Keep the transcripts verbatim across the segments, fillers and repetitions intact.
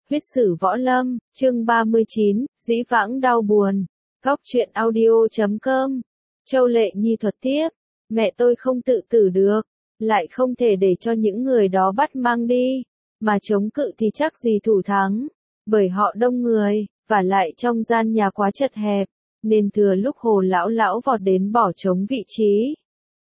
Huyết sử võ lâm, chương ba mươi chín, dĩ vãng đau buồn. Góc truyện audio chấm com. Châu Lệ Nhi thuật tiếp, mẹ tôi không tự tử được, lại không thể để cho những người đó bắt mang đi, mà chống cự thì chắc gì thủ thắng, bởi họ đông người, và lại trong gian nhà quá chật hẹp, nên thừa lúc Hồ lão lão vọt đến bỏ trống vị trí.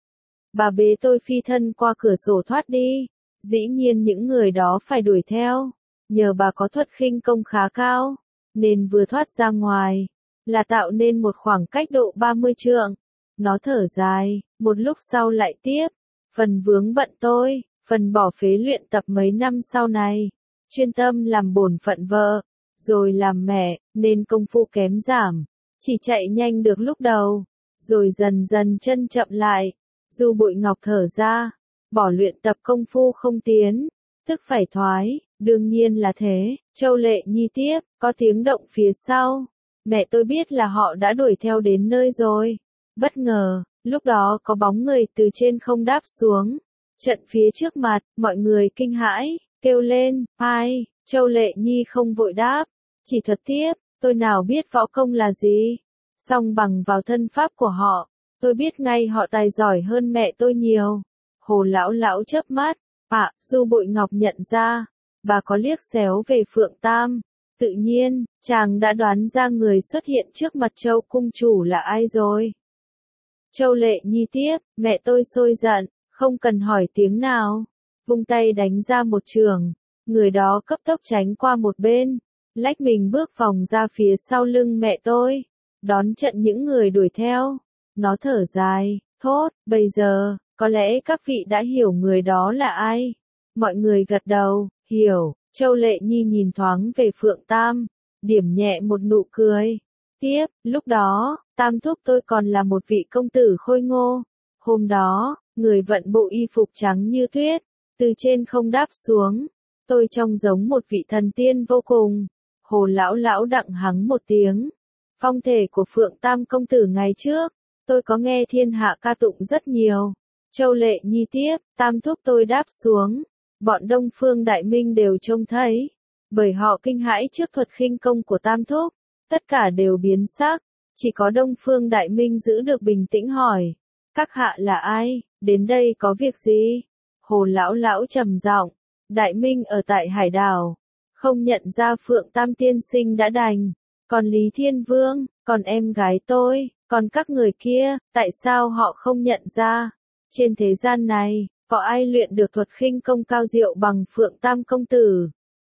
Bà bế tôi phi thân qua cửa sổ thoát đi, dĩ nhiên những người đó phải đuổi theo. Nhờ bà có thuật khinh công khá cao, nên vừa thoát ra ngoài, là tạo nên một khoảng cách độ ba mươi trượng. Nó thở dài, một lúc sau lại tiếp, phần vướng bận tôi, phần bỏ phế luyện tập mấy năm sau này, chuyên tâm làm bổn phận vợ, rồi làm mẹ, nên công phu kém giảm, chỉ chạy nhanh được lúc đầu, rồi dần dần chân chậm lại. Du Bội Ngọc thở ra, bỏ luyện tập công phu không tiến, tức phải thoái. Đương nhiên là thế, Châu Lệ Nhi tiếp, có tiếng động phía sau. Mẹ tôi biết là họ đã đuổi theo đến nơi rồi. Bất ngờ, lúc đó có bóng người từ trên không đáp xuống. Trận phía trước mặt, mọi người kinh hãi, kêu lên, ai? Châu Lệ Nhi không vội đáp, chỉ thuật tiếp, tôi nào biết võ công là gì. Song bằng vào thân pháp của họ, tôi biết ngay họ tài giỏi hơn mẹ tôi nhiều. Hồ lão lão chớp mắt, à, Du Bội Ngọc nhận ra. Bà có liếc xéo về Phượng Tam. Tự nhiên, chàng đã đoán ra người xuất hiện trước mặt Châu cung chủ là ai rồi. Châu Lệ Nhi tiếp, mẹ tôi sôi giận, không cần hỏi tiếng nào. Vung tay đánh ra một trường, người đó cấp tốc tránh qua một bên, lách mình bước vòng ra phía sau lưng mẹ tôi, đón trận những người đuổi theo. Nó thở dài, thốt, bây giờ, có lẽ các vị đã hiểu người đó là ai. Mọi người gật đầu. Hiểu, Châu Lệ Nhi nhìn thoáng về Phượng Tam, điểm nhẹ một nụ cười. Tiếp, lúc đó, Tam thúc tôi còn là một vị công tử khôi ngô. Hôm đó, người vận bộ y phục trắng như tuyết, từ trên không đáp xuống. Tôi trông giống một vị thần tiên vô cùng. Hồ lão lão đặng hắng một tiếng. Phong thể của Phượng Tam công tử ngày trước, tôi có nghe thiên hạ ca tụng rất nhiều. Châu Lệ Nhi tiếp, Tam thúc tôi đáp xuống. Bọn Đông Phương Đại Minh đều trông thấy, bởi họ kinh hãi trước thuật khinh công của Tam thúc, tất cả đều biến sắc, chỉ có Đông Phương Đại Minh giữ được bình tĩnh hỏi, các hạ là ai, đến đây có việc gì? Hồ lão lão trầm giọng, Đại Minh ở tại Hải Đảo, không nhận ra Phượng Tam tiên sinh đã đành, còn Lý Thiên Vương, còn em gái tôi, còn các người kia, tại sao họ không nhận ra? Trên thế gian này, có ai luyện được thuật khinh công cao diệu bằng Phượng Tam công tử?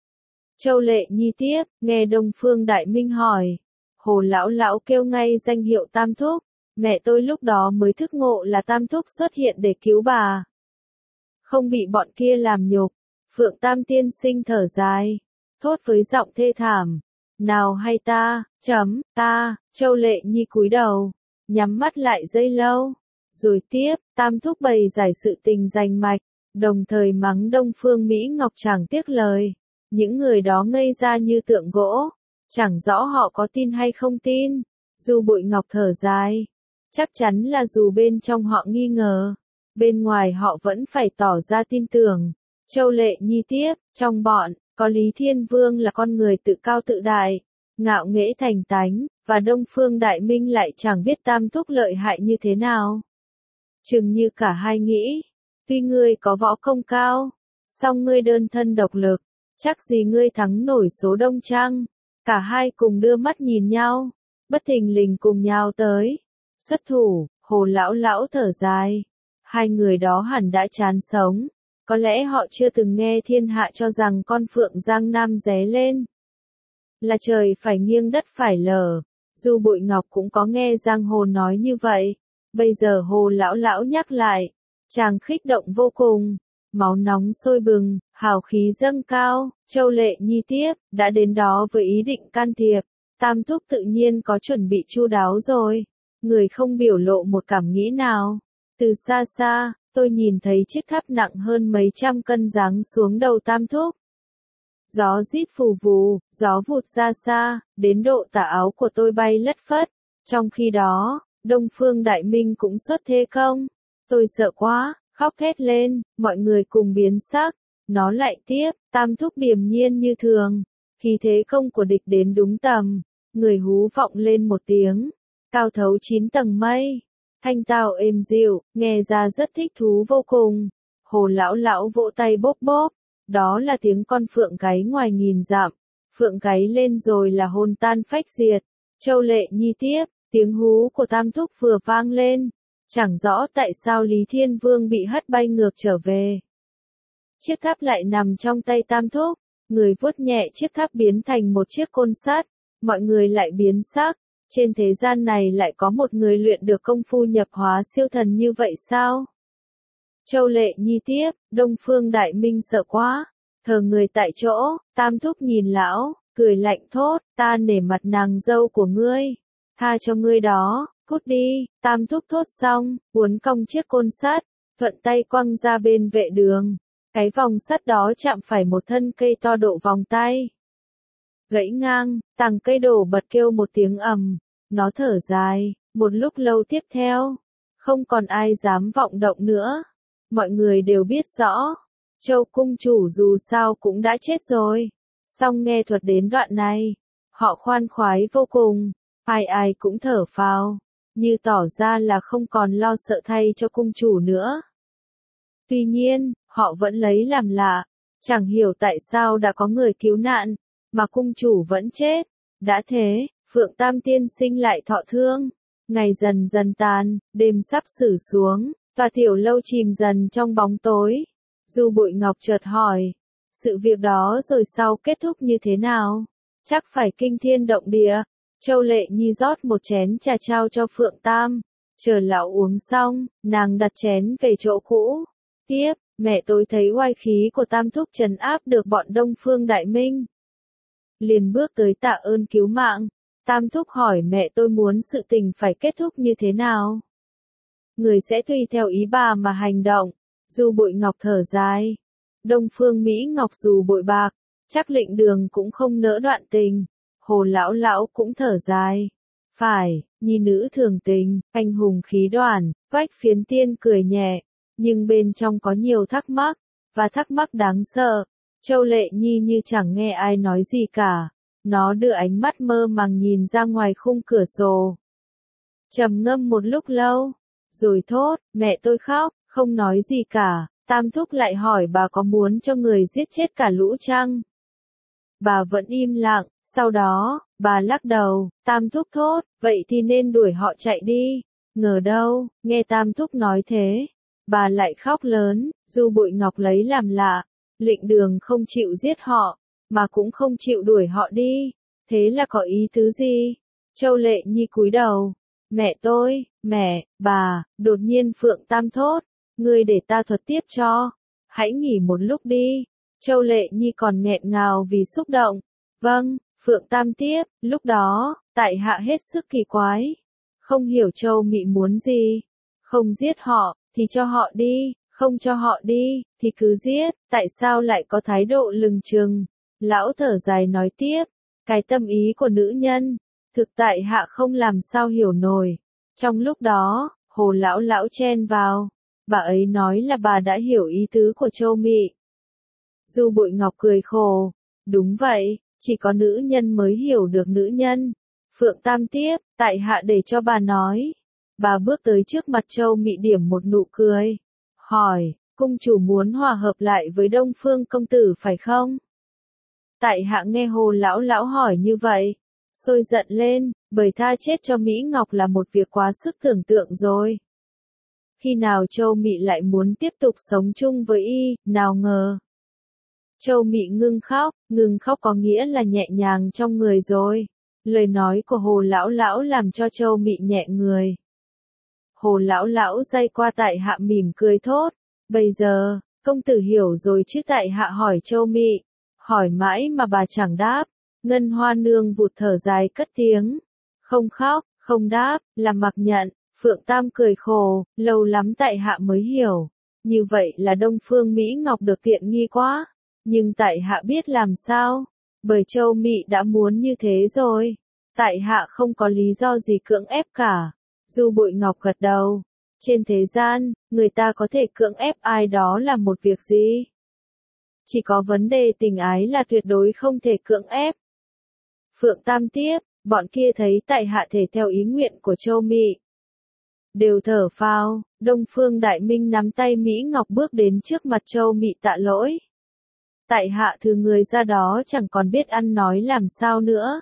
Châu Lệ Nhi tiếp, nghe Đông Phương Đại Minh hỏi. Hồ lão lão kêu ngay danh hiệu Tam thúc. Mẹ tôi lúc đó mới thức ngộ là Tam thúc xuất hiện để cứu bà, không bị bọn kia làm nhục. Phượng Tam tiên sinh thở dài, thốt với giọng thê thảm. Nào hay ta, chấm, ta, Châu Lệ Nhi cúi đầu, nhắm mắt lại giây lâu. Rồi tiếp, Tam thúc bày giải sự tình rành mạch, đồng thời mắng Đông Phương Mỹ Ngọc chẳng tiếc lời. Những người đó ngây ra như tượng gỗ, chẳng rõ họ có tin hay không tin. Du Bội Ngọc thở dài, chắc chắn là dù bên trong họ nghi ngờ, bên ngoài họ vẫn phải tỏ ra tin tưởng. Châu Lệ Nhi tiếp, trong bọn, có Lý Thiên Vương là con người tự cao tự đại, ngạo nghễ thành tánh, và Đông Phương Đại Minh lại chẳng biết Tam thúc lợi hại như thế nào. Chừng như cả hai nghĩ, tuy ngươi có võ công cao, song ngươi đơn thân độc lực, chắc gì ngươi thắng nổi số đông chăng? Cả hai cùng đưa mắt nhìn nhau, bất thình lình cùng nhau tới. Xuất thủ, Hồ lão lão thở dài. Hai người đó hẳn đã chán sống, có lẽ họ chưa từng nghe thiên hạ cho rằng con phượng Giang Nam ré lên là trời phải nghiêng đất phải lở. Du Bội Ngọc cũng có nghe giang hồ nói như vậy. Bây giờ Hồ lão lão nhắc lại, chàng khích động vô cùng, máu nóng sôi bừng, hào khí dâng cao. Châu Lệ Nhi tiếp, đã đến đó với ý định can thiệp, Tam thúc tự nhiên có chuẩn bị chu đáo rồi. Người không biểu lộ một cảm nghĩ nào. Từ xa xa, tôi nhìn thấy chiếc tháp nặng hơn mấy trăm cân giáng xuống đầu Tam thúc. Gió rít phù vù, gió vụt ra xa, đến độ tà áo của tôi bay lất phất. Trong khi đó, Đông Phương Đại Minh cũng xuất thế công. Tôi sợ quá, khóc thét lên, mọi người cùng biến sắc. Nó lại tiếp, Tam thúc điềm nhiên như thường, Khi thế công của địch đến đúng tầm, người hú vọng lên một tiếng, cao thấu chín tầng mây, thanh tao êm dịu, nghe ra rất thích thú vô cùng. Hồ lão lão vỗ tay bốp bốp, đó là tiếng con phượng gáy ngoài nghìn dặm, phượng gáy lên rồi là hồn tan phách diệt. Châu Lệ Nhi tiếp, tiếng hú của Tam Thúc vừa vang lên, chẳng rõ tại sao Lý Thiên Vương bị hất bay ngược trở về. Chiếc tháp lại nằm trong tay Tam Thúc, người vuốt nhẹ chiếc tháp biến thành một chiếc côn sắt, mọi người lại biến sắc, trên thế gian này lại có một người luyện được công phu nhập hóa siêu thần như vậy sao? Châu Lệ Nhi tiếp, Đông Phương Đại Minh sợ quá, thờ người tại chỗ, Tam Thúc nhìn lão, cười lạnh thốt, ta nể mặt nàng dâu của ngươi, tha cho ngươi đó, cút đi. Tam Thúc thốt xong, uốn cong chiếc côn sắt, thuận tay quăng ra bên vệ đường. Cái vòng sắt đó chạm phải một thân cây to độ vòng tay. Gãy ngang, tàng cây đổ bật kêu một tiếng ầm, nó thở dài, một lúc lâu tiếp theo, không còn ai dám vọng động nữa. Mọi người đều biết rõ, Châu cung chủ dù sao cũng đã chết rồi. Song nghe thuật đến đoạn này, họ khoan khoái vô cùng, ai ai cũng thở phào, như tỏ ra là không còn lo sợ thay cho cung chủ nữa. Tuy nhiên, họ vẫn lấy làm lạ, chẳng hiểu tại sao đã có người cứu nạn, mà cung chủ vẫn chết. Đã thế, Phượng Tam tiên sinh lại thọ thương, ngày dần dần tàn, đêm sắp xử xuống, và tiểu lâu chìm dần trong bóng tối. Du Bội Ngọc chợt hỏi, sự việc đó rồi sau kết thúc như thế nào? Chắc phải kinh thiên động địa. Châu Lệ Nhi rót một chén trà trao cho Phượng Tam, chờ lão uống xong, nàng đặt chén về chỗ cũ. Tiếp, mẹ tôi thấy oai khí của Tam Thúc trấn áp được bọn Đông Phương Đại Minh, liền bước tới tạ ơn cứu mạng. Tam Thúc hỏi mẹ tôi muốn sự tình phải kết thúc như thế nào. Người sẽ tùy theo ý bà mà hành động. Du Bội Ngọc thở dài. Đông Phương Mỹ Ngọc dù bội bạc, chắc Lệnh Đường cũng không nỡ đoạn tình. Hồ lão lão cũng thở dài. Phải, nhi nữ thường tình, anh hùng khí đoàn. Vách Phiến Tiên cười nhẹ, nhưng bên trong có nhiều thắc mắc, và thắc mắc đáng sợ. Châu Lệ Nhi như chẳng nghe ai nói gì cả. Nó đưa ánh mắt mơ màng nhìn ra ngoài khung cửa sổ. Trầm ngâm một lúc lâu, rồi thốt, mẹ tôi khóc, không nói gì cả. Tam Thúc lại hỏi bà có muốn cho người giết chết cả lũ chăng? Bà vẫn im lặng, sau đó, bà lắc đầu. Tam Thúc thốt, vậy thì nên đuổi họ chạy đi. Ngờ đâu, nghe Tam Thúc nói thế, bà lại khóc lớn. Du Bội Ngọc lấy làm lạ, Lệnh Đường không chịu giết họ, mà cũng không chịu đuổi họ đi, thế là có ý tứ gì? Châu Lệ Nhi cúi đầu, mẹ tôi, mẹ, bà. Đột nhiên Phượng Tam thốt, ngươi để ta thuật tiếp cho, hãy nghỉ một lúc đi. Châu Lệ Nhi còn nghẹn ngào vì xúc động. Vâng. Phượng Tam tiếp, lúc đó, tại hạ hết sức kỳ quái, không hiểu Châu Mị muốn gì. Không giết họ, thì cho họ đi, không cho họ đi, thì cứ giết. Tại sao lại có thái độ lừng chừng? Lão thở dài nói tiếp, cái tâm ý của nữ nhân, thực tại hạ không làm sao hiểu nổi. Trong lúc đó, Hồ lão lão chen vào, bà ấy nói là bà đã hiểu ý tứ của Châu Mị. Du Bội Ngọc cười khổ, đúng vậy, chỉ có nữ nhân mới hiểu được nữ nhân. Phượng Tam tiếp, tại hạ để cho bà nói. Bà bước tới trước mặt Châu Mị điểm một nụ cười, hỏi, cung chủ muốn hòa hợp lại với Đông Phương công tử phải không? Tại hạ nghe Hồ lão lão hỏi như vậy, sôi giận lên, bởi tha chết cho Mỹ Ngọc là một việc quá sức tưởng tượng rồi. Khi nào Châu Mị lại muốn tiếp tục sống chung với y, nào ngờ. Châu Mị ngưng khóc, ngừng khóc có nghĩa là nhẹ nhàng trong người rồi. Lời nói của Hồ lão lão làm cho Châu Mị nhẹ người. Hồ lão lão day qua tại hạ mỉm cười thốt, bây giờ, công tử hiểu rồi chứ. Tại hạ hỏi Châu Mị, hỏi mãi mà bà chẳng đáp. Ngân Hoa nương vụt thở dài cất tiếng, không khóc, không đáp, là mặc nhận. Phượng Tam cười khổ, lâu lắm tại hạ mới hiểu, như vậy là Đông Phương Mỹ Ngọc được tiện nghi quá, nhưng tại hạ biết làm sao, bởi Châu Mị đã muốn như thế rồi, tại hạ không có lý do gì cưỡng ép cả. Du Bội Ngọc gật đầu, trên thế gian, người ta có thể cưỡng ép ai đó là một việc gì? Chỉ có vấn đề tình ái là tuyệt đối không thể cưỡng ép. Phượng Tam tiếp, bọn kia thấy tại hạ thể theo ý nguyện của Châu Mị. Đều thở phào, Đông Phương Đại Minh nắm tay Mỹ Ngọc bước đến trước mặt Châu Mị tạ lỗi. Tại hạ thứ người ra đó chẳng còn biết ăn nói làm sao nữa.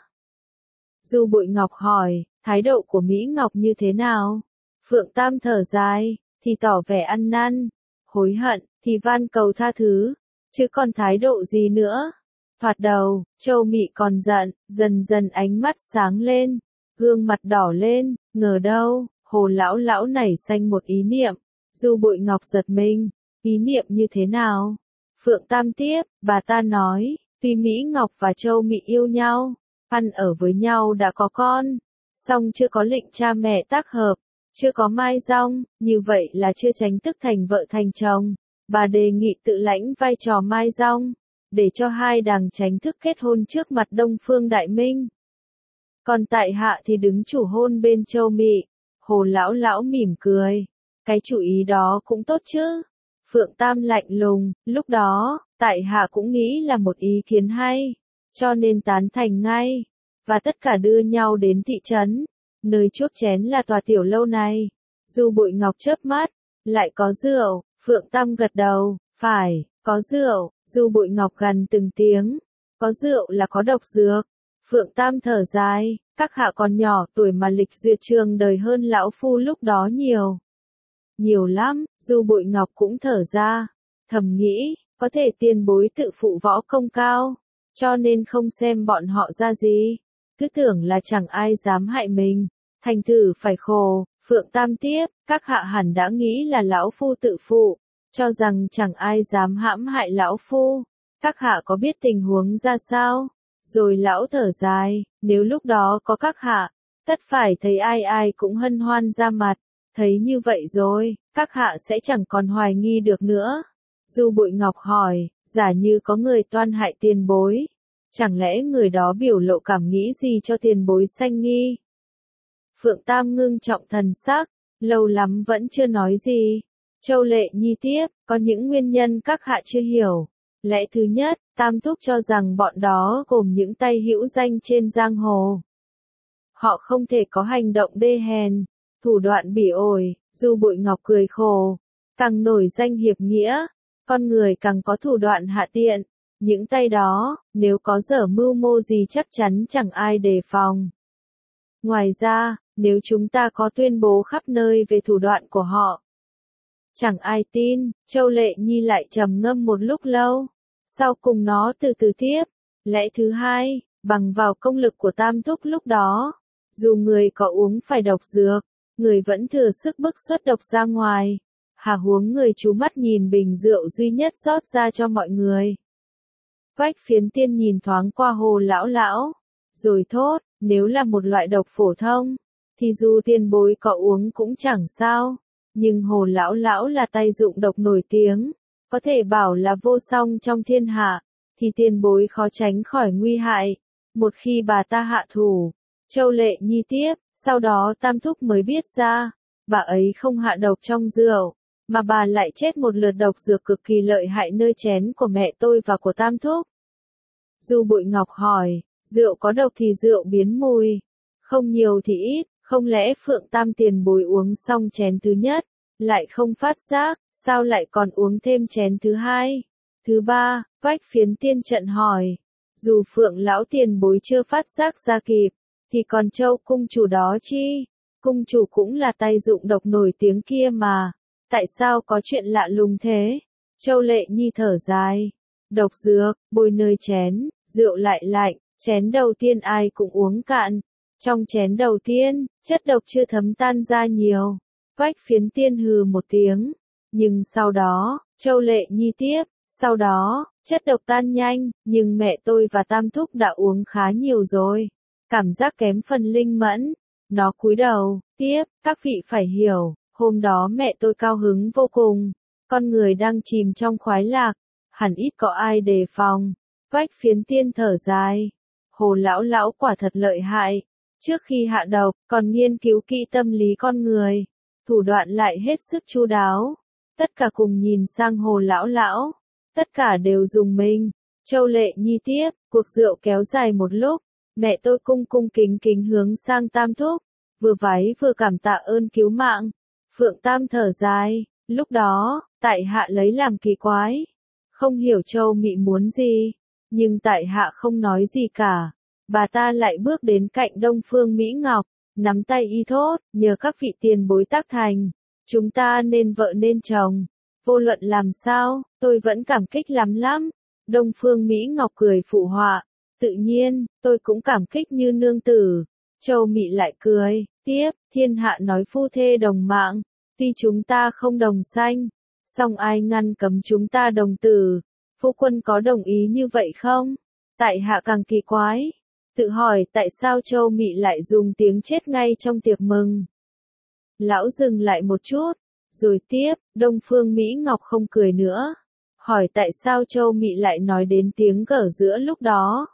Du Bội Ngọc hỏi, thái độ của Mỹ Ngọc như thế nào? Phượng Tam thở dài, thì tỏ vẻ ăn năn, hối hận, thì van cầu tha thứ, chứ còn thái độ gì nữa. Thoạt đầu, Châu Mị còn giận, dần dần ánh mắt sáng lên, gương mặt đỏ lên, ngờ đâu, Hồ lão lão nảy xanh một ý niệm. Du Bội Ngọc giật mình, ý niệm như thế nào? Phượng Tam tiếp, bà ta nói, tuy Mỹ Ngọc và Châu Mị yêu nhau, ăn ở với nhau đã có con, song chưa có lệnh cha mẹ tác hợp, chưa có mai rong, như vậy là chưa chính thức thành vợ thành chồng. Bà đề nghị tự lãnh vai trò mai rong, để cho hai đàng chính thức kết hôn trước mặt Đông Phương Đại Minh. Còn tại hạ thì đứng chủ hôn bên Châu Mị. Hồ lão lão mỉm cười, cái chủ ý đó cũng tốt chứ. Phượng Tam lạnh lùng, lúc đó, tại hạ cũng nghĩ là một ý kiến hay, cho nên tán thành ngay, và tất cả đưa nhau đến thị trấn, nơi chuốc chén là tòa tiểu lâu này. Du Bội Ngọc chớp mắt, lại có rượu, Phượng Tam gật đầu, phải, có rượu. Du Bội Ngọc gằn từng tiếng, có rượu là có độc dược. Phượng Tam thở dài, các hạ còn nhỏ tuổi mà lịch duyệt trường đời hơn lão phu lúc đó nhiều. Nhiều lắm, Du Bội Ngọc cũng thở ra, thầm nghĩ, có thể tiền bối tự phụ võ công cao, cho nên không xem bọn họ ra gì, cứ tưởng là chẳng ai dám hại mình, thành thử phải khổ. Phượng Tam tiếp, các hạ hẳn đã nghĩ là lão phu tự phụ, cho rằng chẳng ai dám hãm hại lão phu, các hạ có biết tình huống ra sao? Rồi lão thở dài, nếu lúc đó có các hạ, tất phải thấy ai ai cũng hân hoan ra mặt, thấy như vậy rồi, các hạ sẽ chẳng còn hoài nghi được nữa. Du Bội Ngọc hỏi, giả như có người toan hại tiền bối, chẳng lẽ người đó biểu lộ cảm nghĩ gì cho tiền bối sanh nghi? Phượng Tam ngưng trọng thần sắc, lâu lắm vẫn chưa nói gì. Châu Lệ Nhi tiếp, có những nguyên nhân các hạ chưa hiểu. Lẽ thứ nhất, Tam Thúc cho rằng bọn đó gồm những tay hữu danh trên giang hồ. Họ không thể có hành động đê hèn, thủ đoạn bỉ ổi. Du Bội Ngọc cười khổ, càng nổi danh hiệp nghĩa, con người càng có thủ đoạn hạ tiện. Những tay đó, nếu có dở mưu mô gì chắc chắn chẳng ai đề phòng. Ngoài ra, nếu chúng ta có tuyên bố khắp nơi về thủ đoạn của họ, chẳng ai tin. Châu Lệ Nhi lại trầm ngâm một lúc lâu, sau cùng nó từ từ tiếp. Lẽ thứ hai, bằng vào công lực của Tam Thúc lúc đó, dù người có uống phải độc dược, người vẫn thừa sức bức xuất độc ra ngoài. Hà huống người chú mắt nhìn bình rượu duy nhất rót ra cho mọi người. Quách Phiến Tiên nhìn thoáng qua Hồ lão lão, rồi thốt, nếu là một loại độc phổ thông, thì dù tiền bối có uống cũng chẳng sao. Nhưng Hồ lão lão là tay dụng độc nổi tiếng, có thể bảo là vô song trong thiên hạ, thì tiền bối khó tránh khỏi nguy hại. Một khi bà ta hạ thủ, Châu Lệ Nhi tiếp, sau đó Tam Thúc mới biết ra, bà ấy không hạ độc trong rượu, mà bà lại chết một lượt độc dược cực kỳ lợi hại nơi chén của mẹ tôi và của Tam Thúc. Du Bội Ngọc hỏi, rượu có độc thì rượu biến mùi, không nhiều thì ít, không lẽ Phượng Tam tiền bối uống xong chén thứ nhất, lại không phát giác, sao lại còn uống thêm chén thứ hai, thứ ba? Quách Phiến Tiên trận hỏi, dù Phượng lão tiền bối chưa phát giác ra kịp, thì còn Châu cung chủ đó chi? Cung chủ cũng là tay dụng độc nổi tiếng kia mà, tại sao có chuyện lạ lùng thế? Châu Lệ Nhi thở dài, độc dược, bôi nơi chén, rượu lại lạnh, chén đầu tiên ai cũng uống cạn. Trong chén đầu tiên, chất độc chưa thấm tan ra nhiều. Quách Phiến Tiên hừ một tiếng. Nhưng sau đó, Châu Lệ Nhi tiếp, sau đó, chất độc tan nhanh, nhưng mẹ tôi và Tam Thúc đã uống khá nhiều rồi. Cảm giác kém phần linh mẫn. Nó cúi đầu, tiếp, các vị phải hiểu, hôm đó mẹ tôi cao hứng vô cùng. Con người đang chìm trong khoái lạc, hẳn ít có ai đề phòng. Quách Phiến Tiên thở dài. Hồ lão lão quả thật lợi hại. Trước khi hạ độc, còn nghiên cứu kỹ tâm lý con người. Thủ đoạn lại hết sức chu đáo. Tất cả cùng nhìn sang Hồ lão lão. tất cả đều dùng mình. Châu Lệ Nhi tiếp, cuộc rượu kéo dài một lúc, mẹ tôi cung cung kính kính hướng sang Tam Thúc, vừa vái vừa cảm tạ ơn cứu mạng. Phượng Tam thở dài, lúc đó, tại hạ lấy làm kỳ quái, không hiểu Châu Mị muốn gì, nhưng tại hạ không nói gì cả. Bà ta lại bước đến cạnh Đông Phương Mỹ Ngọc, nắm tay y thốt, nhờ các vị tiền bối tác thành, chúng ta nên vợ nên chồng, vô luận làm sao, tôi vẫn cảm kích lắm lắm. Đông Phương Mỹ Ngọc cười phụ họa, tự nhiên, tôi cũng cảm kích như nương tử. Châu Mị lại cười, tiếp, thiên hạ nói phu thê đồng mạng, tuy chúng ta không đồng sanh, song ai ngăn cấm chúng ta đồng tử, phu quân có đồng ý như vậy không? Tại hạ càng kỳ quái, tự hỏi tại sao Châu Mị lại dùng tiếng chết ngay trong tiệc mừng. Lão dừng lại một chút, rồi tiếp, Đông Phương Mỹ Ngọc không cười nữa, hỏi tại sao Châu Mị lại nói đến tiếng gở giữa lúc đó.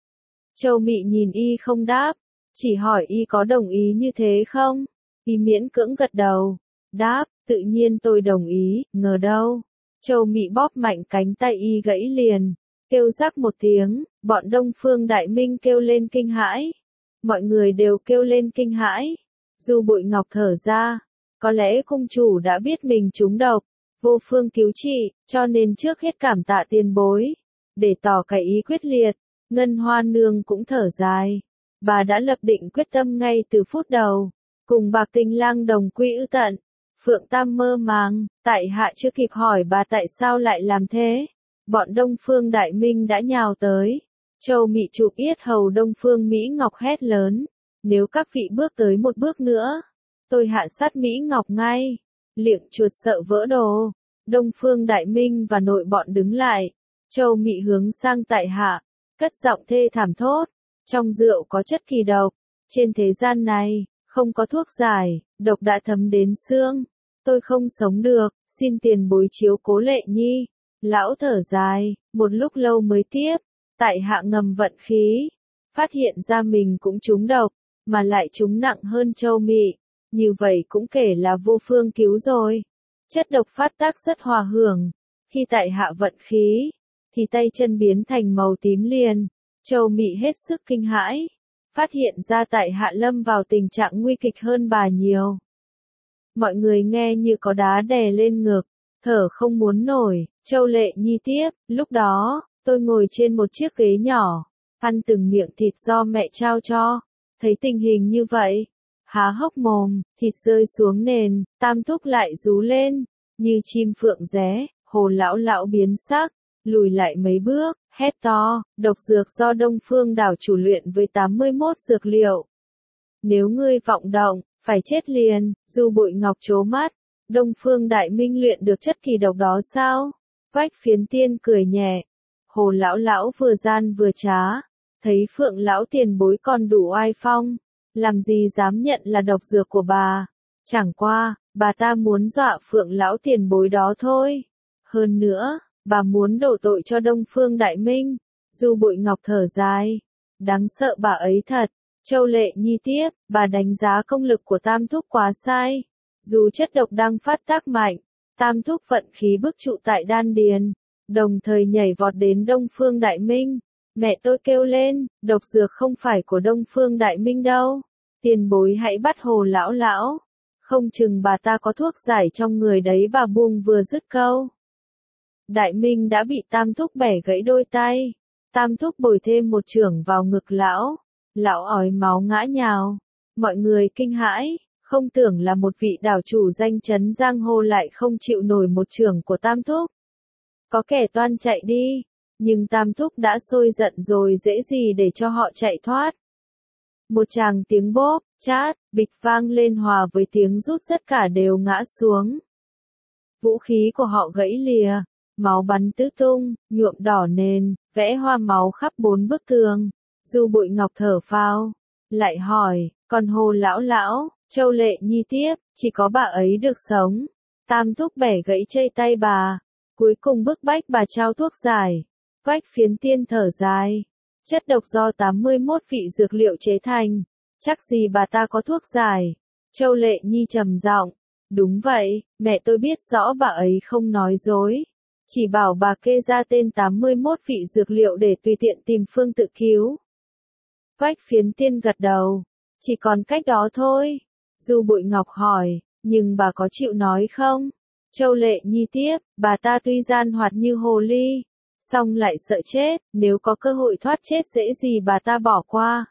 Châu Mị nhìn y không đáp, chỉ hỏi y có đồng ý như thế không? Y miễn cưỡng gật đầu, đáp, tự nhiên tôi đồng ý, ngờ đâu. Châu Mị bóp mạnh cánh tay y gãy liền, kêu rắc một tiếng, bọn Đông Phương Đại Minh kêu lên kinh hãi. Mọi người đều kêu lên kinh hãi. Du Bội Ngọc thở ra, có lẽ cung chủ đã biết mình trúng độc, vô phương cứu trị, cho nên trước hết cảm tạ tiền bối, để tỏ cái ý quyết liệt. Ngân Hoa Nương cũng thở dài, bà đã lập định quyết tâm ngay từ phút đầu, cùng Bạc Tình Lang đồng quy ư tận. Phượng Tam mơ màng, tại hạ chưa kịp hỏi bà tại sao lại làm thế. Bọn Đông Phương Đại Minh đã nhào tới. Châu Mị chụp yết hầu Đông Phương Mỹ Ngọc hét lớn, nếu các vị bước tới một bước nữa, tôi hạ sát Mỹ Ngọc ngay. Liệng chuột sợ vỡ đồ. Đông Phương Đại Minh và nội bọn đứng lại. Châu Mị hướng sang tại hạ, cất giọng thê thảm thốt, trong rượu có chất kỳ độc, trên thế gian này, không có thuốc giải, độc đã thấm đến xương, tôi không sống được, xin tiền bối chiếu cố Lệ Nhi. Lão thở dài, một lúc lâu mới tiếp, tại hạ ngầm vận khí, phát hiện ra mình cũng trúng độc, mà lại trúng nặng hơn Châu Mị, như vậy cũng kể là vô phương cứu rồi. Chất độc phát tác rất hòa hưởng, khi tại hạ vận khí, thì tay chân biến thành màu tím liền. Châu Mị hết sức kinh hãi, phát hiện ra tại hạ lâm vào tình trạng nguy kịch hơn bà nhiều. Mọi người nghe như có đá đè lên ngực, thở không muốn nổi. Châu Lệ Nhi tiếp, lúc đó, tôi ngồi trên một chiếc ghế nhỏ, ăn từng miệng thịt do mẹ trao cho, thấy tình hình như vậy, há hốc mồm, thịt rơi xuống nền, Tam Thúc lại rú lên, như chim phượng ré. Hồ lão lão biến sắc, lùi lại mấy bước, hét to, độc dược do Đông Phương đảo chủ luyện với tám mươi mốt dược liệu. Nếu ngươi vọng động, phải chết liền. Du Bội Ngọc trố mắt, Đông Phương Đại Minh luyện được chất kỳ độc đó sao? Quách Phiến Tiên cười nhẹ, Hồ lão lão vừa gian vừa trá, thấy Phượng lão tiền bối còn đủ oai phong, làm gì dám nhận là độc dược của bà, chẳng qua, bà ta muốn dọa Phượng lão tiền bối đó thôi. Hơn nữa, bà muốn đổ tội cho Đông Phương Đại Minh. Du Bội Ngọc thở dài, đáng sợ bà ấy thật. Châu Lệ Nhi tiếp, bà đánh giá công lực của Tam Thúc quá sai. Dù chất độc đang phát tác mạnh, Tam Thúc vận khí bức trụ tại đan điền, đồng thời nhảy vọt đến Đông Phương Đại Minh. Mẹ tôi kêu lên, độc dược không phải của Đông Phương Đại Minh đâu. Tiền bối hãy bắt Hồ lão lão. Không chừng bà ta có thuốc giải trong người đấy. Bà buông vừa dứt câu, Đại Minh đã bị Tam Thúc bẻ gãy đôi tay. Tam Thúc bồi thêm một chưởng vào ngực lão. Lão ói máu ngã nhào. Mọi người kinh hãi, không tưởng là một vị đảo chủ danh chấn giang hồ lại không chịu nổi một chưởng của Tam Thúc. Có kẻ toan chạy đi, nhưng Tam Thúc đã sôi giận rồi, dễ gì để cho họ chạy thoát. Một tràng tiếng bóp, chát, bịch vang lên hòa với tiếng rút tất cả đều ngã xuống. Vũ khí của họ gãy lìa, máu bắn tứ tung, nhuộm đỏ nền, vẽ hoa máu khắp bốn bức tường. Du Bội Ngọc thở phào, lại hỏi, còn Hồ lão lão? Châu Lệ Nhi tiếp, chỉ có bà ấy được sống. Tam Thúc bẻ gãy chây tay bà, cuối cùng bức bách bà trao thuốc giải. Quách Phiến Tiên thở dài, chất độc do tám mươi mốt vị dược liệu chế thành, chắc gì bà ta có thuốc giải. Châu Lệ Nhi trầm giọng, đúng vậy, mẹ tôi biết rõ bà ấy không nói dối. chỉ bảo bà kê ra tên tám mươi mốt vị dược liệu để tùy tiện tìm phương tự cứu. Quách Phiến Tiên gật đầu, chỉ còn cách đó thôi. Du Bội Ngọc hỏi, nhưng bà có chịu nói không? Châu Lệ Nhi tiếp, bà ta tuy gian hoạt như hồ ly, song lại sợ chết, nếu có cơ hội thoát chết dễ gì bà ta bỏ qua.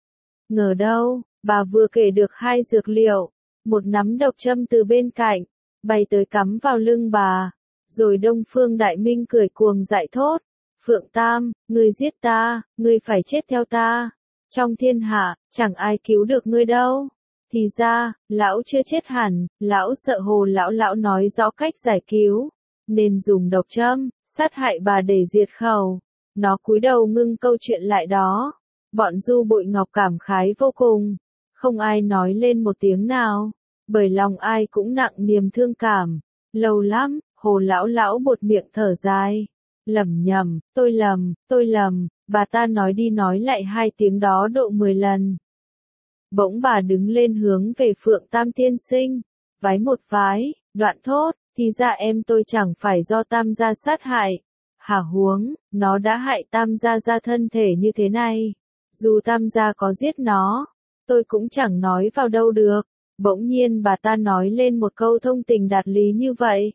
Ngờ đâu, bà vừa kể được hai dược liệu, một nắm độc châm từ bên cạnh, bay tới cắm vào lưng bà, rồi Đông Phương Đại Minh cười cuồng dại thốt, Phượng Tam, ngươi giết ta, ngươi phải chết theo ta, trong thiên hạ, chẳng ai cứu được ngươi đâu. Thì ra, lão chưa chết hẳn, lão sợ Hồ lão lão nói rõ cách giải cứu, nên dùng độc châm, sát hại bà để diệt khẩu. Nó cúi đầu ngưng câu chuyện lại đó. Bọn Du Bội Ngọc cảm khái vô cùng, không ai nói lên một tiếng nào, bởi lòng ai cũng nặng niềm thương cảm. Lâu lắm, Hồ lão lão buột miệng thở dài, lẩm nhẩm, tôi lầm, tôi lầm, bà ta nói đi nói lại hai tiếng đó độ mười lần. Bỗng bà đứng lên hướng về Phượng Tam tiên sinh, vái một vái, đoạn thốt, thì ra em tôi chẳng phải do Tam gia sát hại. Hả huống, nó đã hại Tam gia ra thân thể như thế này. Dù Tam gia có giết nó, tôi cũng chẳng nói vào đâu được. Bỗng nhiên bà ta nói lên một câu thông tình đạt lý như vậy.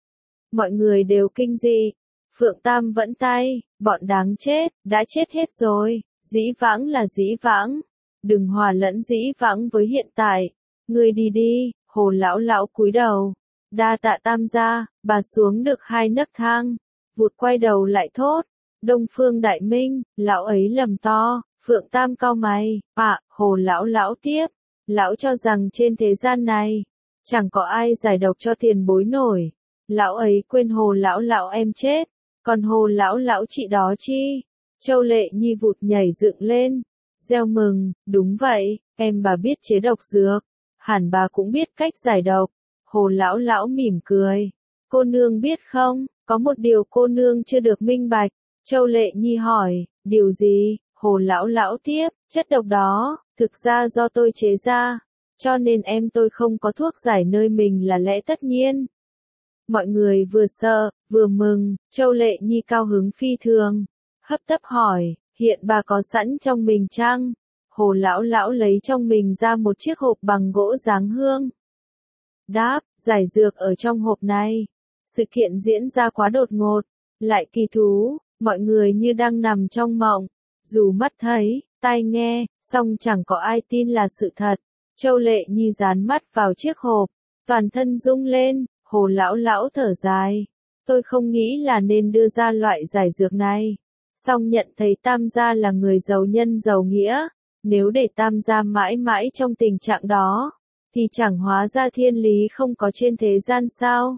Mọi người đều kinh dị. Phượng Tam vẫn tay, bọn đáng chết, đã chết hết rồi. Dĩ vãng là dĩ vãng. Đừng hòa lẫn dĩ vãng với hiện tại. Ngươi đi đi, Hồ lão lão cúi đầu. Đa tạ Tam gia, bà xuống được hai nấc thang. Vụt quay đầu lại thốt. Đông Phương Đại Minh, lão ấy lầm to. Phượng Tam cau mày, à, Hồ lão lão tiếp. Lão cho rằng trên thế gian này, chẳng có ai giải độc cho tiền bối nổi. Lão ấy quên Hồ lão lão em chết, còn Hồ lão lão chị đó chi? Châu Lệ Nhi vụt nhảy dựng lên, reo mừng, đúng vậy, em bà biết chế độc dược, hẳn bà cũng biết cách giải độc. Hồ lão lão mỉm cười, cô nương biết không, có một điều cô nương chưa được minh bạch. Châu Lệ Nhi hỏi, điều gì? Hồ lão lão tiếp, chất độc đó, thực ra do tôi chế ra, cho nên em tôi không có thuốc giải nơi mình là lẽ tất nhiên. Mọi người vừa sợ, vừa mừng, Châu Lệ Nhi cao hứng phi thường, hấp tấp hỏi, hiện bà có sẵn trong mình chăng? Hồ lão lão lấy trong mình ra một chiếc hộp bằng gỗ dáng hương. Đáp, giải dược ở trong hộp này. Sự kiện diễn ra quá đột ngột, lại kỳ thú, mọi người như đang nằm trong mộng. Dù mắt thấy, tai nghe, song chẳng có ai tin là sự thật. Châu Lệ Nhi dán mắt vào chiếc hộp, toàn thân rung lên, Hồ lão lão thở dài. Tôi không nghĩ là nên đưa ra loại giải dược này. Song nhận thấy Tam gia là người giàu nhân giàu nghĩa, nếu để Tam gia mãi mãi trong tình trạng đó, thì chẳng hóa ra thiên lý không có trên thế gian sao?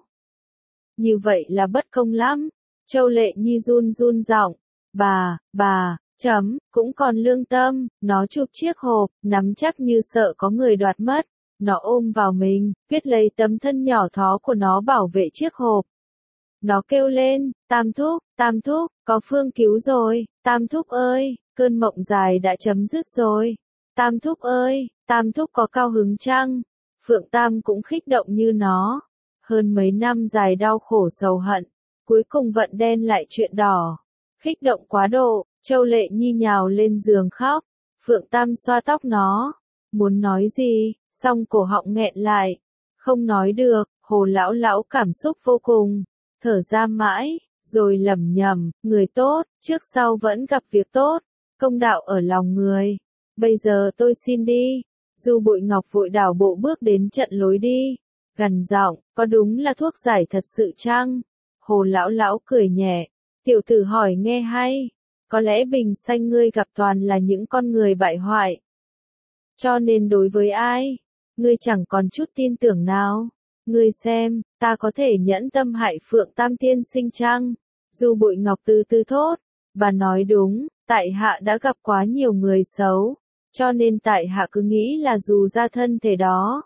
Như vậy là bất công lắm. Châu Lệ Nhi run run giọng, bà, bà, chấm, cũng còn lương tâm, nó chụp chiếc hộp, nắm chắc như sợ có người đoạt mất. Nó ôm vào mình, quyết lấy tấm thân nhỏ thó của nó bảo vệ chiếc hộp. Nó kêu lên, Tam thúc, Tam thúc, có phương cứu rồi, Tam thúc ơi, cơn mộng dài đã chấm dứt rồi. Tam thúc ơi, Tam thúc có cao hứng chăng? Phượng Tam cũng khích động như nó. Hơn mấy năm dài đau khổ sầu hận, cuối cùng vận đen lại chuyện đỏ. Khích động quá độ, Châu Lệ Nhi nhào lên giường khóc. Phượng Tam xoa tóc nó, muốn nói gì, song cổ họng nghẹn lại, không nói được. Hồ lão lão cảm xúc vô cùng, thở ra mãi, rồi lẩm nhẩm, người tốt, trước sau vẫn gặp việc tốt, công đạo ở lòng người. Bây giờ tôi xin đi. Du Bội Ngọc vội đảo bộ bước đến trận lối đi, gằn giọng, có đúng là thuốc giải thật sự chăng? Hồ lão lão cười nhẹ, tiểu tử hỏi nghe hay, có lẽ bình xanh ngươi gặp toàn là những con người bại hoại. Cho nên đối với ai, ngươi chẳng còn chút tin tưởng nào. Ngươi xem, ta có thể nhẫn tâm hại Phượng Tam tiên sinh chăng? Du Bội Ngọc từ từ thốt, bà nói đúng, tại hạ đã gặp quá nhiều người xấu, cho nên tại hạ cứ nghĩ là dù ra thân thể đó,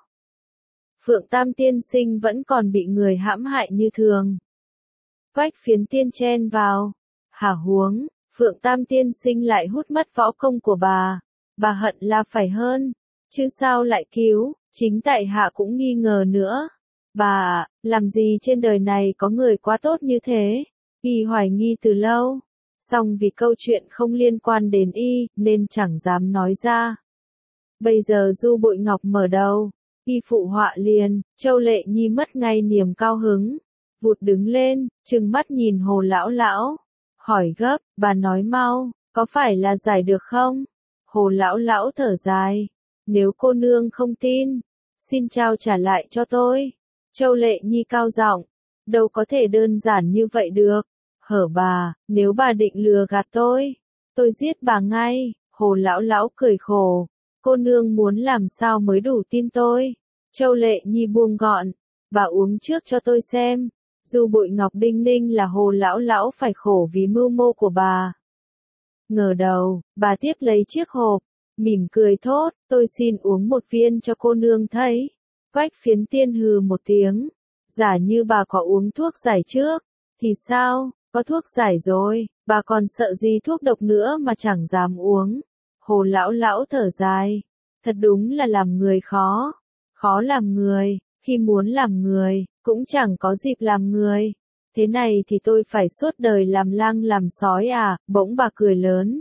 Phượng Tam tiên sinh vẫn còn bị người hãm hại như thường. Quách Phiến Tiên chen vào, hả huống, Phượng Tam tiên sinh lại hút mất võ công của bà, bà hận là phải hơn, chứ sao lại cứu, chính tại hạ cũng nghi ngờ nữa. Bà ạ, làm gì trên đời này có người quá tốt như thế? Y hoài nghi từ lâu. Song vì câu chuyện không liên quan đến Y, nên chẳng dám nói ra. Bây giờ Du Bội Ngọc mở đầu. Y phụ họa liền, Châu Lệ Nhi mất ngay niềm cao hứng. Vụt đứng lên, trừng mắt nhìn Hồ lão lão. Hỏi gấp, bà nói mau, có phải là giải được không? Hồ lão lão thở dài. Nếu cô nương không tin, xin trao trả lại cho tôi. Châu Lệ Nhi cao giọng, đâu có thể đơn giản như vậy được. Hở bà, nếu bà định lừa gạt tôi, tôi giết bà ngay. Hồ lão lão cười khổ, cô nương muốn làm sao mới đủ tin tôi. Châu Lệ Nhi buông gọn, bà uống trước cho tôi xem. Du Bội Ngọc đinh ninh là Hồ lão lão phải khổ vì mưu mô của bà. Ngờ đầu, bà tiếp lấy chiếc hộp, mỉm cười thốt, tôi xin uống một viên cho cô nương thấy. Quách Phiến Tiên hừ một tiếng, giả như bà có uống thuốc giải trước, thì sao, có thuốc giải rồi, bà còn sợ gì thuốc độc nữa mà chẳng dám uống. Hồ lão lão thở dài, thật đúng là làm người khó, khó làm người, khi muốn làm người, cũng chẳng có dịp làm người. Thế này thì tôi phải suốt đời làm lang làm sói à, bỗng bà cười lớn.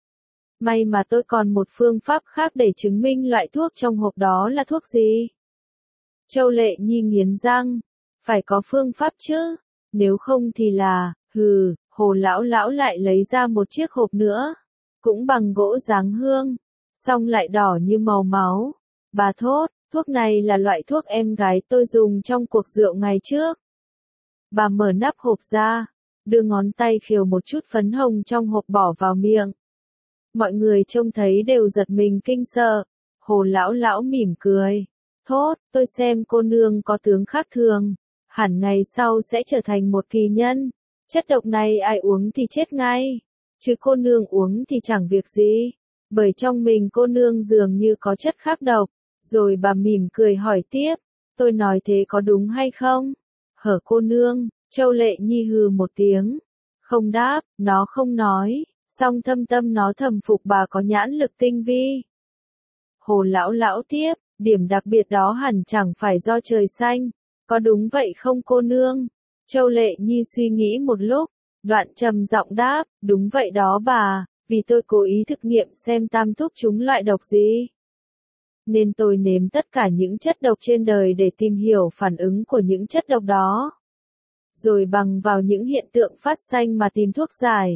May mà tôi còn một phương pháp khác để chứng minh loại thuốc trong hộp đó là thuốc gì. Châu Lệ Nhi nghiến răng, phải có phương pháp chứ, nếu không thì là, hừ, Hồ lão lão lại lấy ra một chiếc hộp nữa, cũng bằng gỗ dáng hương, song lại đỏ như màu máu. Bà thốt, thuốc này là loại thuốc em gái tôi dùng trong cuộc rượu ngày trước. Bà mở nắp hộp ra, đưa ngón tay khều một chút phấn hồng trong hộp bỏ vào miệng. Mọi người trông thấy đều giật mình kinh sợ. Hồ lão lão mỉm cười, thốt, tôi xem cô nương có tướng khác thường, hẳn ngày sau sẽ trở thành một kỳ nhân. Chất độc này ai uống thì chết ngay, chứ cô nương uống thì chẳng việc gì, bởi trong mình cô nương dường như có chất khác độc. Rồi bà mỉm cười hỏi tiếp, tôi nói thế có đúng hay không? Hở cô nương, Châu Lệ Nhi hừ một tiếng, không đáp, nó không nói, song thâm tâm nó thầm phục bà có nhãn lực tinh vi. Hồ lão lão tiếp, điểm đặc biệt đó hẳn chẳng phải do trời xanh, có đúng vậy không cô nương? Châu Lệ Nhi suy nghĩ một lúc, đoạn trầm giọng đáp, đúng vậy đó bà, vì tôi cố ý thực nghiệm xem tam thúc chúng loại độc gì. Nên tôi nếm tất cả những chất độc trên đời để tìm hiểu phản ứng của những chất độc đó. Rồi bằng vào những hiện tượng phát sanh mà tìm thuốc giải.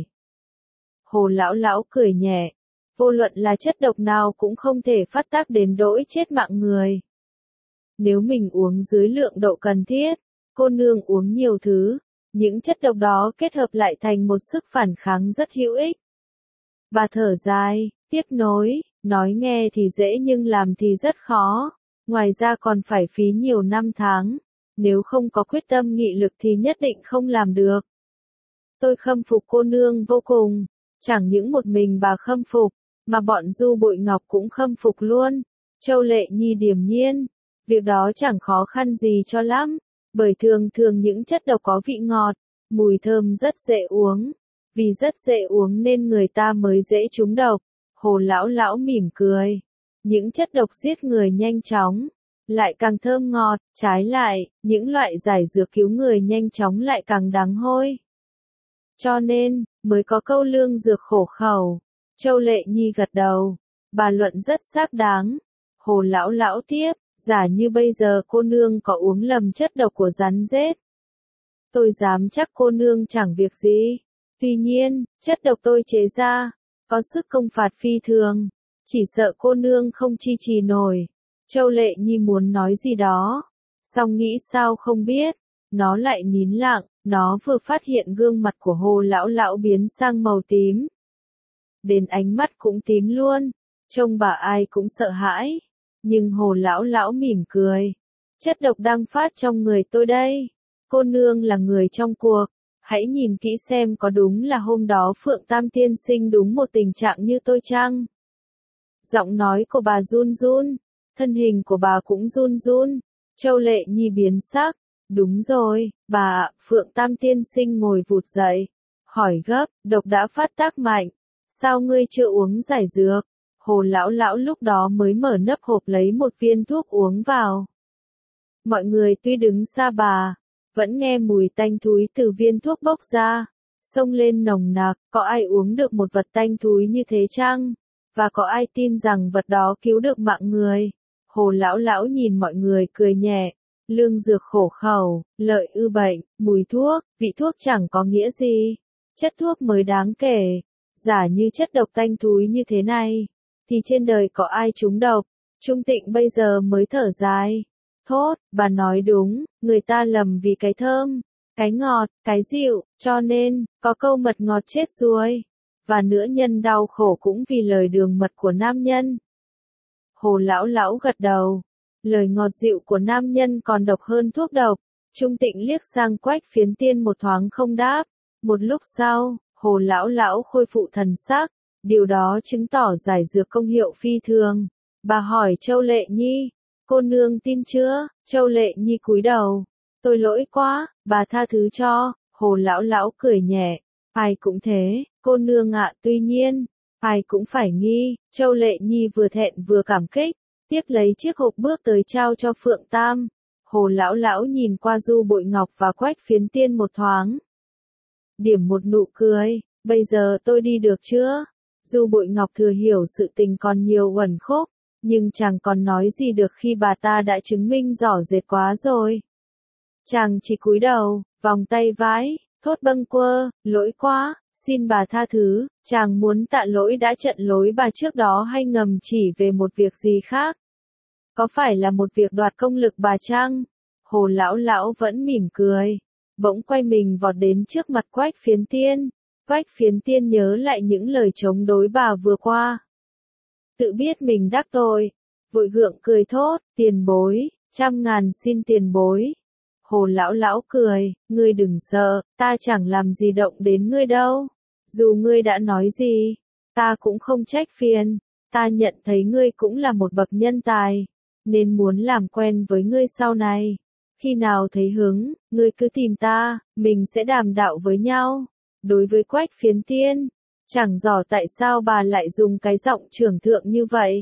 Hồ lão lão cười nhẹ, vô luận là chất độc nào cũng không thể phát tác đến đỗi chết mạng người. Nếu mình uống dưới lượng độ cần thiết, cô nương uống nhiều thứ, những chất độc đó kết hợp lại thành một sức phản kháng rất hữu ích. Bà thở dài, tiếp nối, nói nghe thì dễ nhưng làm thì rất khó, ngoài ra còn phải phí nhiều năm tháng, nếu không có quyết tâm nghị lực thì nhất định không làm được. Tôi khâm phục cô nương vô cùng, chẳng những một mình bà khâm phục, mà bọn Du Bội Ngọc cũng khâm phục luôn. Châu Lệ Nhi điềm nhiên, việc đó chẳng khó khăn gì cho lắm, bởi thường thường những chất độc có vị ngọt, mùi thơm rất dễ uống, vì rất dễ uống nên người ta mới dễ trúng độc. Hồ lão lão mỉm cười, những chất độc giết người nhanh chóng, lại càng thơm ngọt, trái lại, những loại giải dược cứu người nhanh chóng lại càng đáng hôi. Cho nên, mới có câu lương dược khổ khẩu. Châu Lệ Nhi gật đầu, bà luận rất xác đáng. Hồ lão lão tiếp, giả như bây giờ cô nương có uống lầm chất độc của rắn rết, tôi dám chắc cô nương chẳng việc gì. Tuy nhiên, chất độc tôi chế ra, có sức công phạt phi thường, chỉ sợ cô nương không chi trì nổi. Châu Lệ Nhi muốn nói gì đó, song nghĩ sao không biết, nó lại nín lặng, nó vừa phát hiện gương mặt của Hồ lão lão biến sang màu tím. Đến ánh mắt cũng tím luôn, trông bà ai cũng sợ hãi, nhưng Hồ lão lão mỉm cười. Chất độc đang phát trong người tôi đây, cô nương là người trong cuộc. Hãy nhìn kỹ xem có đúng là hôm đó Phượng Tam Tiên Sinh đúng một tình trạng như tôi chăng? Giọng nói của bà run run, thân hình của bà cũng run run. Châu Lệ Nhi biến sắc, đúng rồi, bà, Phượng Tam Tiên Sinh ngồi vụt dậy, hỏi gấp, độc đã phát tác mạnh, sao ngươi chưa uống giải dược? Hồ lão lão lúc đó mới mở nắp hộp lấy một viên thuốc uống vào. Mọi người tuy đứng xa bà, vẫn nghe mùi tanh thúi từ viên thuốc bốc ra, xông lên nồng nặc, có ai uống được một vật tanh thúi như thế chăng? Và có ai tin rằng vật đó cứu được mạng người? Hồ lão lão nhìn mọi người cười nhẹ, lương dược khổ khẩu, lợi ư bệnh, mùi thuốc, vị thuốc chẳng có nghĩa gì. Chất thuốc mới đáng kể, giả như chất độc tanh thúi như thế này, thì trên đời có ai trúng độc? Trung Tịnh bây giờ mới thở dài. Thốt, bà nói đúng, người ta lầm vì cái thơm, cái ngọt, cái dịu, cho nên, có câu mật ngọt chết ruồi. Và nữ nhân đau khổ cũng vì lời đường mật của nam nhân. Hồ lão lão gật đầu. Lời ngọt dịu của nam nhân còn độc hơn thuốc độc. Trung Tịnh liếc sang Quách Phiến Tiên một thoáng không đáp. Một lúc sau, hồ lão lão khôi phục thần sắc. Điều đó chứng tỏ giải dược công hiệu phi thường. Bà hỏi Châu Lệ Nhi, cô nương tin chưa? Châu Lệ Nhi cúi đầu. Tôi lỗi quá, bà tha thứ cho. Hồ lão lão cười nhẹ. Ai cũng thế, cô nương ạ, tuy nhiên, ai cũng phải nghi. Châu Lệ Nhi vừa thẹn vừa cảm kích, tiếp lấy chiếc hộp bước tới trao cho Phượng Tam. Hồ lão lão nhìn qua Du Bội Ngọc và Quách Phiến Tiên một thoáng. Điểm một nụ cười, bây giờ tôi đi được chưa? Du Bội Ngọc thừa hiểu sự tình còn nhiều uẩn khúc, nhưng chàng còn nói gì được khi bà ta đã chứng minh giỏi dệt quá rồi. Chàng chỉ cúi đầu, vòng tay vái, thốt bâng quơ, lỗi quá, xin bà tha thứ, chàng muốn tạ lỗi đã trận lối bà trước đó hay ngầm chỉ về một việc gì khác? Có phải là một việc đoạt công lực bà chăng? Hồ lão lão vẫn mỉm cười, bỗng quay mình vọt đến trước mặt Quách Phiến Tiên. Quách Phiến Tiên nhớ lại những lời chống đối bà vừa qua. Tự biết mình đắc tội, vội gượng cười thốt, tiền bối, trăm ngàn xin tiền bối. Hồ lão lão cười, ngươi đừng sợ, ta chẳng làm gì động đến ngươi đâu. Dù ngươi đã nói gì, ta cũng không trách phiền. Ta nhận thấy ngươi cũng là một bậc nhân tài, nên muốn làm quen với ngươi sau này. Khi nào thấy hứng, ngươi cứ tìm ta, mình sẽ đàm đạo với nhau. Đối với Quách Phiến Tiên, chẳng rõ tại sao bà lại dùng cái giọng trưởng thượng như vậy.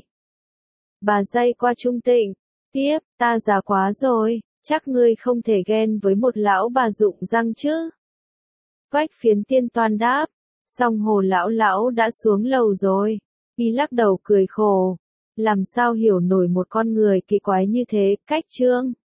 Bà dây qua Trung Tịnh, tiếp, ta già quá rồi. Chắc ngươi không thể ghen với một lão bà rụng răng chứ. Quách Phiến Tiên toan đáp, song hồ lão lão đã xuống lầu rồi. Y lắc đầu cười khổ, làm sao hiểu nổi một con người kỳ quái như thế, cách trương.